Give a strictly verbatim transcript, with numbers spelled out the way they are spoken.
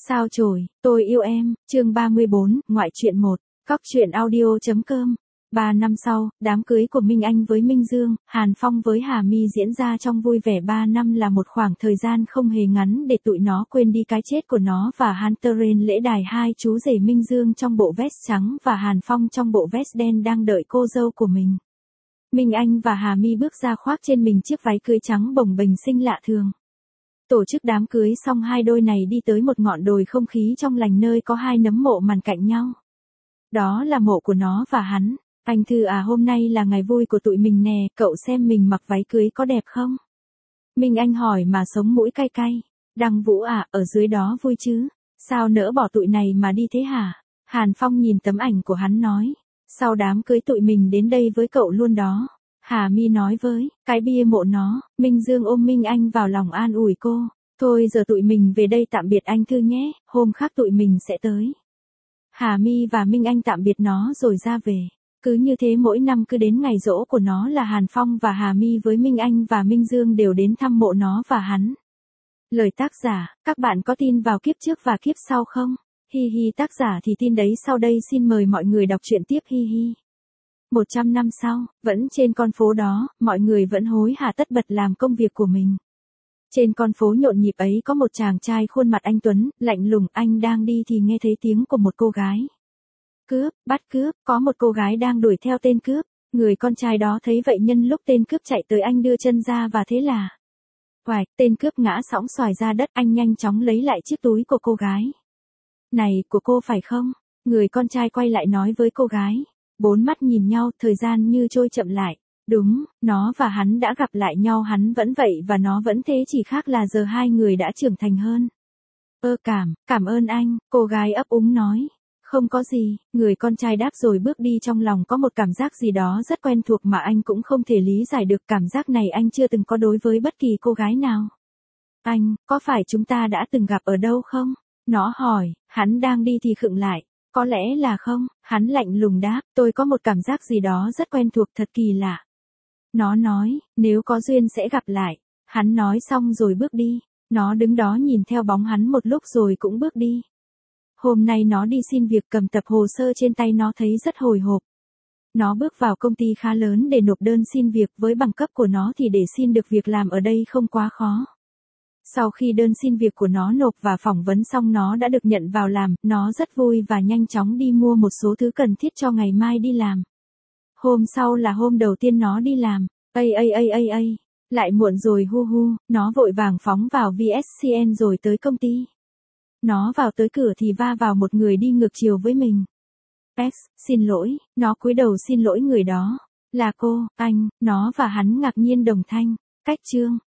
Sao chổi, tôi yêu em, chương ba mươi bốn, ngoại truyện một, cóc truyện audio.com. Ba năm sau, đám cưới của Minh Anh với Minh Dương, Hàn Phong với Hà My diễn ra trong vui vẻ. Ba năm là một khoảng thời gian không hề ngắn để tụi nó quên đi cái chết của nó và Hunter. Lễ đài, hai chú rể Minh Dương trong bộ vest trắng và Hàn Phong trong bộ vest đen đang đợi cô dâu của mình. Minh Anh và Hà My bước ra khoác trên mình chiếc váy cưới trắng bồng bềnh xinh lạ thường. Tổ chức đám cưới xong, hai đôi này đi tới một ngọn đồi không khí trong lành nơi có hai nấm mộ màn cạnh nhau. Đó là mộ của nó và hắn. Anh Thư à, hôm nay là ngày vui của tụi mình nè, cậu xem mình mặc váy cưới có đẹp không? Minh Anh hỏi mà sống mũi cay cay. Đăng Vũ à, ở dưới đó vui chứ? Sao nỡ bỏ tụi này mà đi thế hả? Hàn Phong nhìn tấm ảnh của hắn nói. Sau đám cưới tụi mình đến đây với cậu luôn đó. Hà My nói với cái bia mộ nó. Minh Dương ôm Minh Anh vào lòng an ủi cô. Thôi giờ tụi mình về đây, tạm biệt anh Thư nhé, hôm khác tụi mình sẽ tới. Hà My và Minh Anh tạm biệt nó rồi ra về. Cứ như thế mỗi năm cứ đến ngày giỗ của nó là Hàn Phong và Hà My với Minh Anh và Minh Dương đều đến thăm mộ nó và hắn. Lời tác giả, các bạn có tin vào kiếp trước và kiếp sau không? Hi hi, tác giả thì tin đấy. Sau đây xin mời mọi người đọc truyện tiếp. Hi hi. Một trăm năm sau, vẫn trên con phố đó, mọi người vẫn hối hả tất bật làm công việc của mình. Trên con phố nhộn nhịp ấy có một chàng trai khuôn mặt anh tuấn, lạnh lùng. Anh đang đi thì nghe thấy tiếng của một cô gái. Cướp, bắt cướp, có một cô gái đang đuổi theo tên cướp. Người con trai đó thấy vậy, nhân lúc tên cướp chạy tới anh đưa chân ra và thế là oạch, tên cướp ngã sõng xoài ra đất. Anh nhanh chóng lấy lại chiếc túi của cô gái. Này, của cô phải không? Người con trai quay lại nói với cô gái. Bốn mắt nhìn nhau, thời gian như trôi chậm lại. Đúng, nó và hắn đã gặp lại nhau, hắn vẫn vậy và nó vẫn thế, chỉ khác là giờ hai người đã trưởng thành hơn. Ơ cảm, cảm ơn anh, cô gái ấp úng nói. Không có gì, người con trai đáp rồi bước đi. Trong lòng có một cảm giác gì đó rất quen thuộc mà anh cũng không thể lý giải được. Cảm giác này anh chưa từng có đối với bất kỳ cô gái nào. Anh, có phải chúng ta đã từng gặp ở đâu không? Nó hỏi. Hắn đang đi thì khựng lại. Có lẽ là không, hắn lạnh lùng đáp. Tôi có một cảm giác gì đó rất quen thuộc, thật kỳ lạ. Nó nói, nếu có duyên sẽ gặp lại. Hắn nói xong rồi bước đi. Nó đứng đó nhìn theo bóng hắn một lúc rồi cũng bước đi. Hôm nay nó đi xin việc, cầm tập hồ sơ trên tay, nó thấy rất hồi hộp. Nó bước vào công ty khá lớn để nộp đơn xin việc, với bằng cấp của nó thì để xin được việc làm ở đây không quá khó. Sau khi đơn xin việc của nó nộp và phỏng vấn xong, nó đã được nhận vào làm. Nó rất vui và nhanh chóng đi mua một số thứ cần thiết cho ngày mai đi làm. Hôm sau là hôm đầu tiên nó đi làm. Ây ây ây ây ây, lại muộn rồi hu hu. Nó vội vàng phóng vào vê ét xê en rồi tới công ty. Nó vào tới cửa thì va vào một người đi ngược chiều với mình. X, xin lỗi. Nó cúi đầu xin lỗi người đó. Là cô, anh. Nó và hắn ngạc nhiên đồng thanh. Cách chương.